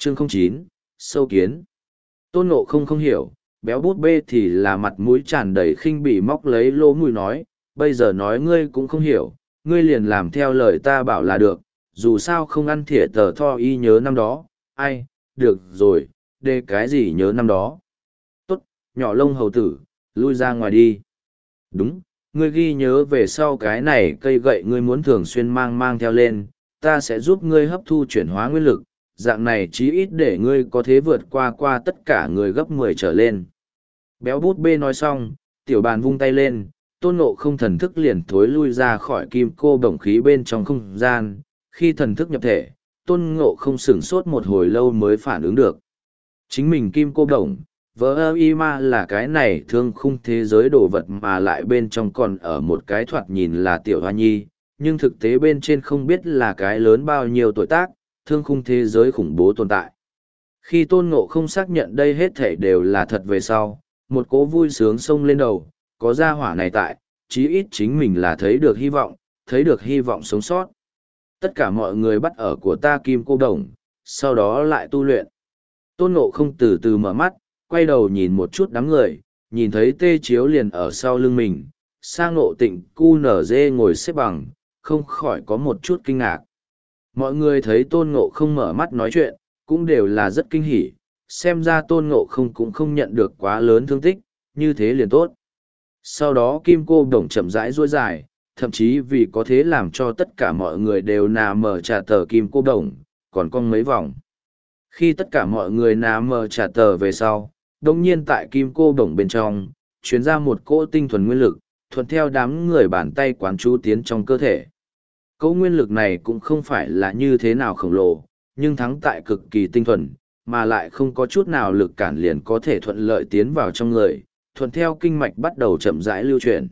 Chương 09, sâu kiến. Tôn Ngộ không không hiểu, béo bút bê thì là mặt mũi tràn đầy khinh bỉ móc lấy lỗ mũi nói, bây giờ nói ngươi cũng không hiểu, ngươi liền làm theo lời ta bảo là được, dù sao không ăn thìa tờ tho y nhớ năm đó, ai, được rồi, đề cái gì nhớ năm đó. Tốt, nhỏ lông hầu tử, lui ra ngoài đi. Đúng, ngươi ghi nhớ về sau cái này cây gậy ngươi muốn thường xuyên mang mang theo lên, ta sẽ giúp ngươi hấp thu chuyển hóa nguyên lực, dạng này chí ít để ngươi có thể vượt qua tất cả người gấp 10 trở lên. Béo bút bê nói xong, tiểu bàn vung tay lên, Tôn Ngộ không thần thức liền thối lui ra khỏi kim cô bổng khí bên trong không gian, khi thần thức nhập thể, Tôn Ngộ không sửng sốt một hồi lâu mới phản ứng được. Chính mình kim cô bổng, vỡ y ma là cái này thương khung thế giới đồ vật mà lại bên trong còn ở một cái thoạt nhìn là tiểu hoa nhi, nhưng thực tế bên trên không biết là cái lớn bao nhiêu tuổi tác, thương khung thế giới khủng bố tồn tại. Khi Tôn Ngộ không xác nhận đây hết thảy đều là thật về sau, một cỗ vui sướng xông lên đầu, có gia hỏa này tại, chí ít chính mình là thấy được hy vọng sống sót. Tất cả mọi người bắt ở của ta kim cô đồng, sau đó lại tu luyện. Tôn Ngộ không từ từ mở mắt, quay đầu nhìn một chút đám người, nhìn thấy Tê Chiếu liền ở sau lưng mình, sang Ngộ Tịnh cu nở dê ngồi xếp bằng, không khỏi có một chút kinh ngạc. Mọi người thấy Tôn Ngộ không mở mắt nói chuyện, cũng đều là rất kinh hỉ, xem ra Tôn Ngộ không cũng không nhận được quá lớn thương tích, như thế liền tốt. Sau đó kim cô đồng chậm rãi duỗi dài, thậm chí vì có thế làm cho tất cả mọi người đều nà mở trả tờ kim cô đồng, còn cong mấy vòng. Khi tất cả mọi người nà mở trả tờ về sau, đồng nhiên tại kim cô đồng bên trong, chuyến ra một cỗ tinh thuần nguyên lực, thuận theo đám người bàn tay quán chú tiến trong cơ thể. Cỗ nguyên lực này cũng không phải là như thế nào khổng lồ, nhưng thắng tại cực kỳ tinh thuần, mà lại không có chút nào lực cản liền có thể thuận lợi tiến vào trong người, thuận theo kinh mạch bắt đầu chậm rãi lưu chuyển.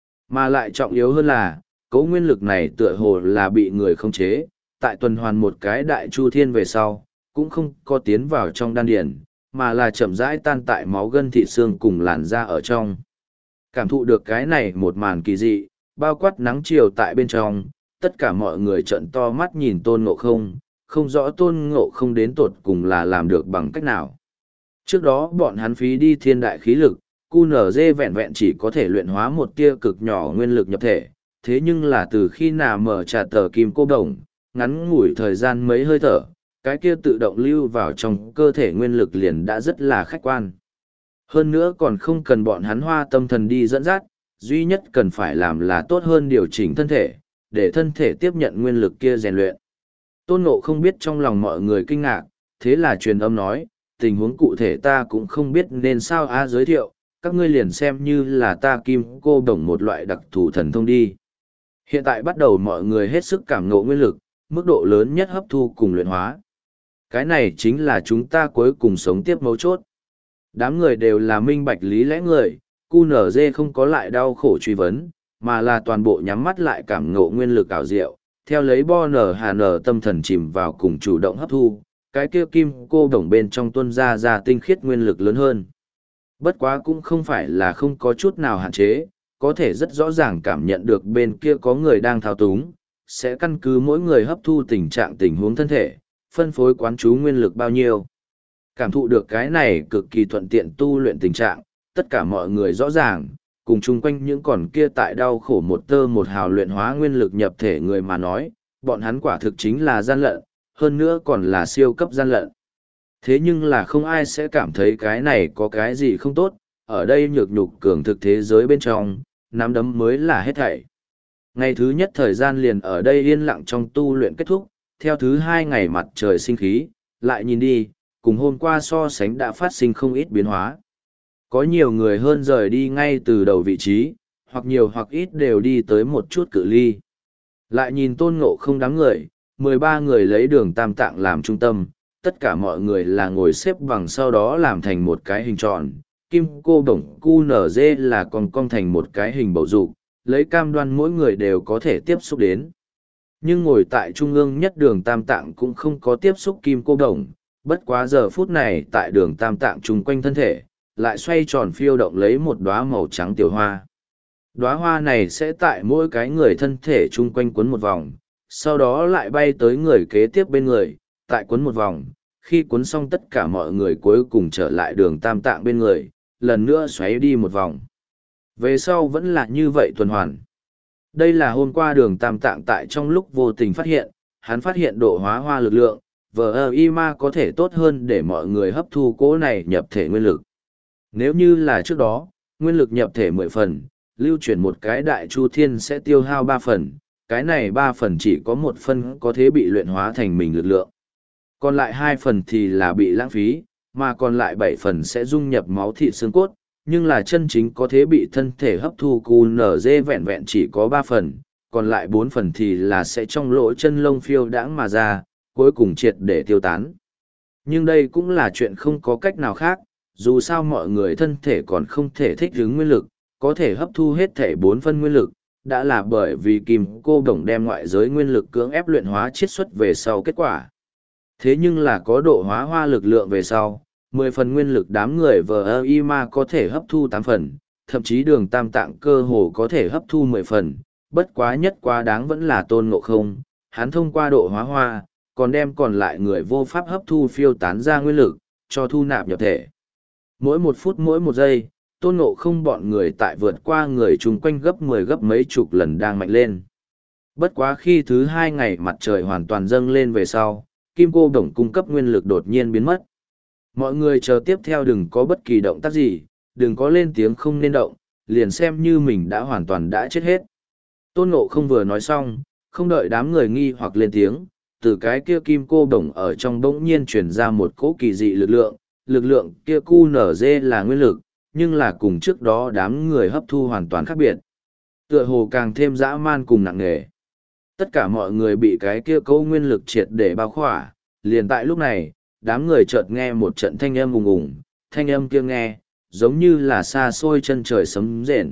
Mà lại trọng yếu hơn là, cỗ nguyên lực này tựa hồ là bị người khống chế, tại tuần hoàn một cái đại chu thiên về sau, cũng không có tiến vào trong đan điền, mà là chậm rãi tan tại máu gân thịt xương cùng làn da ở trong. Cảm thụ được cái này một màn kỳ dị, bao quát nắng chiều tại bên trong, tất cả mọi người trợn to mắt nhìn Tôn Ngộ không, không rõ Tôn Ngộ không đến tột cùng là làm được bằng cách nào. Trước đó bọn hắn phí đi thiên đại khí lực, QNZ vẹn vẹn chỉ có thể luyện hóa một tia cực nhỏ nguyên lực nhập thể, thế nhưng là từ khi nào mở trả tờ kim cô đồng, ngắn ngủi thời gian mấy hơi thở, cái kia tự động lưu vào trong cơ thể nguyên lực liền đã rất là khách quan. Hơn nữa còn không cần bọn hắn hoa tâm thần đi dẫn dắt, duy nhất cần phải làm là tốt hơn điều chỉnh thân thể, để thân thể tiếp nhận nguyên lực kia rèn luyện. Tôn Ngộ không biết trong lòng mọi người kinh ngạc, thế là truyền âm nói, tình huống cụ thể ta cũng không biết nên sao giới thiệu, các ngươi liền xem như là ta kim cô đồng một loại đặc thù thần thông đi. Hiện tại bắt đầu mọi người hết sức cảm ngộ nguyên lực, mức độ lớn nhất hấp thu cùng luyện hóa. Cái này chính là chúng ta cuối cùng sống tiếp mấu chốt. Đám người đều là minh bạch lý lẽ người, QNZ không có lại đau khổ truy vấn, mà là toàn bộ nhắm mắt lại cảm ngộ nguyên lực ảo diệu, theo lấy bo nở hà nở tâm thần chìm vào cùng chủ động hấp thu, cái kia kim cô đồng bên trong tuân ra tinh khiết nguyên lực lớn hơn. Bất quá cũng không phải là không có chút nào hạn chế, có thể rất rõ ràng cảm nhận được bên kia có người đang thao túng, sẽ căn cứ mỗi người hấp thu tình huống thân thể, phân phối quán chú nguyên lực bao nhiêu. Cảm thụ được cái này cực kỳ thuận tiện tu luyện tình trạng, tất cả mọi người rõ ràng, cùng chung quanh những còn kia tại đau khổ một tơ một hào luyện hóa nguyên lực nhập thể người mà nói, bọn hắn quả thực chính là gian lận, hơn nữa còn là siêu cấp gian lận. Thế nhưng là không ai sẽ cảm thấy cái này có cái gì không tốt, ở đây nhược nhục cường thực thế giới bên trong, nắm đấm mới là hết thảy. Ngày thứ nhất thời gian liền ở đây yên lặng trong tu luyện kết thúc, theo thứ hai ngày mặt trời sinh khí, lại nhìn đi, cùng hôm qua so sánh đã phát sinh không ít biến hóa. Có nhiều người hơn rời đi ngay từ đầu vị trí, hoặc nhiều hoặc ít đều đi tới một chút cự ly. Lại nhìn Tôn Ngộ không đám người, 13 người lấy đường tam tạng làm trung tâm, tất cả mọi người là ngồi xếp bằng sau đó làm thành một cái hình tròn, kim cô đồng QNZ là còn cong thành một cái hình bầu dục, lấy cam đoan mỗi người đều có thể tiếp xúc đến. Nhưng ngồi tại trung ương nhất đường tam tạng cũng không có tiếp xúc kim cô đồng, bất quá giờ phút này tại đường tam tạng chung quanh thân thể, lại xoay tròn phiêu động lấy một đóa màu trắng tiểu hoa. Đóa hoa này sẽ tại mỗi cái người thân thể chung quanh quấn một vòng, sau đó lại bay tới người kế tiếp bên người, tại quấn một vòng. khi cuốn xong tất cả mọi người cuối cùng trở lại đường tam tạng bên người, lần nữa xoáy đi một vòng. Về sau vẫn là như vậy tuần hoàn. Đây là hôm qua đường tam tạng tại trong lúc vô tình phát hiện, hắn phát hiện độ hóa hoa lực lượng, VIMA có thể tốt hơn để mọi người hấp thu cỗ này nhập thể nguyên lực. Nếu như là trước đó, nguyên lực nhập thể 10 phần, lưu chuyển một cái đại chu thiên sẽ tiêu hao 3 phần, cái này 3 phần chỉ có 1 phần có thể bị luyện hóa thành mình lực lượng. Còn lại 2 phần thì là bị lãng phí, mà còn lại 7 phần sẽ dung nhập máu thịt xương cốt, nhưng là chân chính có thể bị thân thể hấp thu QNZ vẹn vẹn chỉ có 3 phần, còn lại 4 phần thì là sẽ trong lỗ chân lông phiêu đãng mà ra, cuối cùng triệt để tiêu tán. Nhưng đây cũng là chuyện không có cách nào khác, dù sao mọi người thân thể còn không thể thích ứng nguyên lực, có thể hấp thu hết thể 4 phân nguyên lực, đã là bởi vì kim cô đồng đem ngoại giới nguyên lực cưỡng ép luyện hóa chiết xuất về sau kết quả. Thế nhưng là có độ hóa hoa lực lượng về sau, 10 phần nguyên lực đám người VIMA có thể hấp thu 8 phần, thậm chí đường tam tạng cơ hồ có thể hấp thu 10 phần, bất quá nhất quá đáng vẫn là Tôn Ngộ Không, hắn thông qua độ hóa hoa, còn đem còn lại người vô pháp hấp thu phiêu tán ra nguyên lực, cho thu nạp nhập thể. Mỗi 1 phút mỗi 1 giây, Tôn Ngộ Không bọn người tại vượt qua người chung quanh gấp 10 gấp mấy chục lần đang mạnh lên. Bất quá khi thứ 2 ngày mặt trời hoàn toàn dâng lên về sau, kim cô đồng cung cấp nguyên lực đột nhiên biến mất. Mọi người chờ tiếp theo đừng có bất kỳ động tác gì, đừng có lên tiếng không nên động, liền xem như mình đã hoàn toàn đã chết hết. Tôn Ngộ Không vừa nói xong, không đợi đám người nghi hoặc lên tiếng, từ cái kia kim cô đồng ở trong bỗng nhiên truyền ra một cỗ kỳ dị lực lượng kia QNZ là nguyên lực, nhưng là cùng trước đó đám người hấp thu hoàn toàn khác biệt. Tựa hồ càng thêm dã man cùng nặng nề. Tất cả mọi người bị cái kia cỗ nguyên lực triệt để bao khỏa, liền tại lúc này, đám người chợt nghe một trận thanh âm ùng ùng, thanh âm kia nghe, giống như là xa xôi chân trời sấm rền.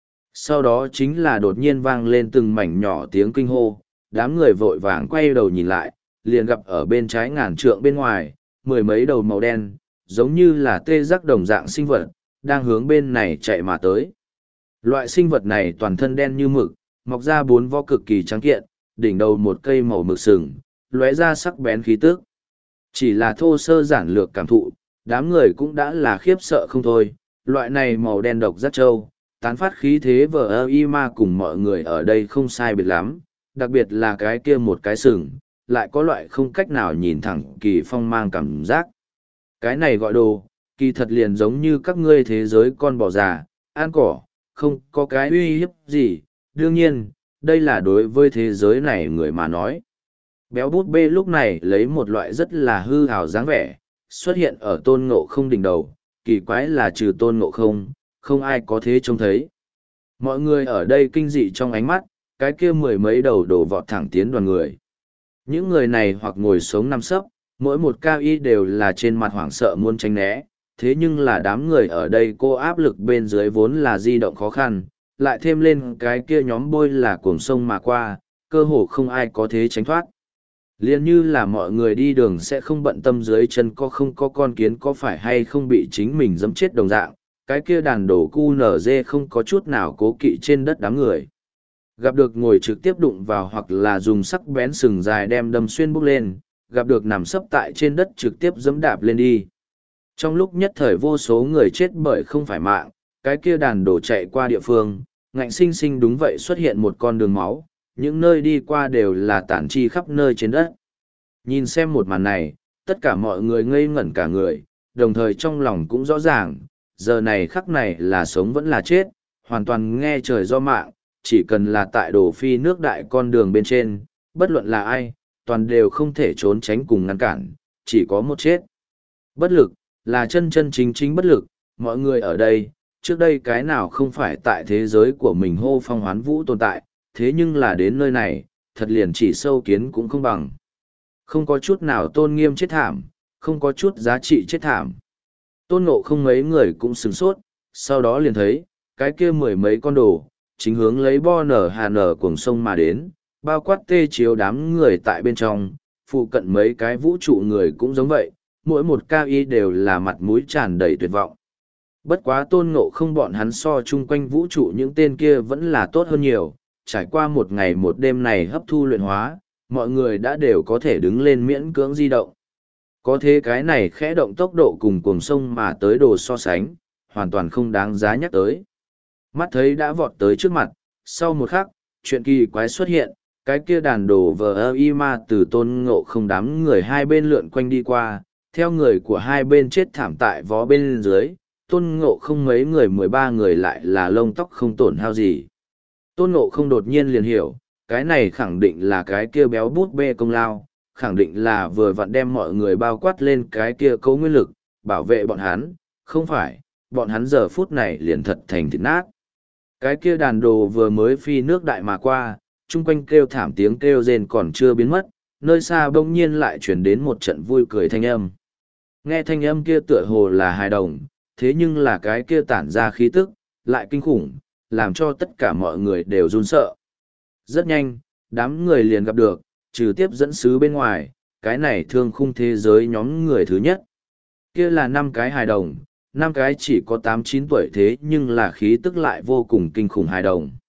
Sau đó chính là đột nhiên vang lên từng mảnh nhỏ tiếng kinh hô, đám người vội vàng quay đầu nhìn lại, liền gặp ở bên trái ngàn trượng bên ngoài, 10 mấy đầu màu đen, giống như là tê giác đồng dạng sinh vật, đang hướng bên này chạy mà tới. Loại sinh vật này toàn thân đen như mực, mọc ra 4 vó cực kỳ trắng kiện, đỉnh đầu một cây màu mực sừng, lóe ra sắc bén khí tức. Chỉ là thô sơ giản lược cảm thụ, đám người cũng đã là khiếp sợ không thôi, loại này màu đen độc rất trâu, tán phát khí thế VIMA cùng mọi người ở đây không sai biệt lắm, đặc biệt là cái kia một cái sừng, lại có loại không cách nào nhìn thẳng kỳ phong mang cảm giác. Cái này gọi đồ, kỳ thật liền giống như các ngươi thế giới con bò già, ăn cỏ, không có cái uy hiếp gì, đương nhiên, đây là đối với thế giới này người mà nói. Béo bút bê lúc này lấy một loại rất là hư hào dáng vẻ, xuất hiện ở Tôn Ngộ Không đỉnh đầu, kỳ quái là trừ Tôn Ngộ Không, không ai có thế trông thấy. Mọi người ở đây kinh dị trong ánh mắt, cái kia 10 mấy đầu đổ vọt thẳng tiến đoàn người. Những người này hoặc ngồi sống nằm sấp, mỗi một cao y đều là trên mặt hoảng sợ muốn tránh né, thế nhưng là đám người ở đây cô áp lực bên dưới vốn là di động khó khăn, lại thêm lên cái kia nhóm bôi là cuồng sông mà qua, cơ hồ không ai có thế tránh thoát. Liên như là mọi người đi đường sẽ không bận tâm dưới chân có không có con kiến có phải hay không bị chính mình giẫm chết đồng dạng, cái kia đàn đổ QNZ không có chút nào cố kỵ trên đất đám người. Gặp được ngồi trực tiếp đụng vào hoặc là dùng sắc bén sừng dài đem đâm xuyên bốc lên, gặp được nằm sấp tại trên đất trực tiếp giẫm đạp lên đi. Trong lúc nhất thời vô số người chết bởi không phải mạng, cái kia đàn đổ chạy qua địa phương, ngạnh sinh sinh đúng vậy xuất hiện một con đường máu, những nơi đi qua đều là tản chi khắp nơi trên đất. Nhìn xem một màn này, tất cả mọi người ngây ngẩn cả người, đồng thời trong lòng cũng rõ ràng, giờ này khắc này là sống vẫn là chết, hoàn toàn nghe trời do mạng, chỉ cần là tại đổ phi nước đại con đường bên trên, bất luận là ai, toàn đều không thể trốn tránh cùng ngăn cản, chỉ có một chết. Bất lực, là chân chân chính chính bất lực, mọi người ở đây, trước đây cái nào không phải tại thế giới của mình hô phong hoán vũ tồn tại, thế nhưng là đến nơi này, thật liền chỉ sâu kiến cũng không bằng. Không có chút nào tôn nghiêm chết thảm, không có chút giá trị chết thảm. Tôn Ngộ Không mấy người cũng sửng sốt, sau đó liền thấy, cái kia 10 mấy con đồ, chính hướng lấy bo nở hà nở cuồng sông mà đến, bao quát tê chiếu đám người tại bên trong, phụ cận mấy cái vũ trụ người cũng giống vậy, mỗi một cao y đều là mặt mũi tràn đầy tuyệt vọng. Bất quá Tôn Ngộ Không bọn hắn so chung quanh vũ trụ những tên kia vẫn là tốt hơn nhiều, trải qua một ngày một đêm này hấp thu luyện hóa, mọi người đã đều có thể đứng lên miễn cưỡng di động. Có thế cái này khẽ động tốc độ cùng cuồng sông mà tới đồ so sánh, hoàn toàn không đáng giá nhắc tới. Mắt thấy đã vọt tới trước mặt, sau một khắc, chuyện kỳ quái xuất hiện, cái kia đàn đồ vờ y ma từ Tôn Ngộ Không đám người hai bên lượn quanh đi qua, theo người của hai bên chết thảm tại vó bên dưới, Tôn Ngộ Không mấy người 13 người lại là lông tóc không tổn hao gì. Tôn Ngộ Không đột nhiên liền hiểu, cái này khẳng định là cái kia béo bút bê công lao, khẳng định là vừa vặn đem mọi người bao quát lên cái kia cấu nguyên lực, bảo vệ bọn hắn, không phải, bọn hắn giờ phút này liền thật thành thịt nát. Cái kia đàn đồ vừa mới phi nước đại mà qua, chung quanh kêu thảm tiếng kêu rên còn chưa biến mất, nơi xa bỗng nhiên lại chuyển đến một trận vui cười thanh âm. Nghe thanh âm kia tựa hồ là hài đồng, thế nhưng là cái kia tản ra khí tức, lại kinh khủng, làm cho tất cả mọi người đều run sợ. Rất nhanh, đám người liền gặp được, trừ tiếp dẫn sứ bên ngoài, cái này thương khung thế giới nhóm người thứ nhất. Kia là 5 cái hài đồng, 5 cái chỉ có 8-9 tuổi thế nhưng là khí tức lại vô cùng kinh khủng hài đồng.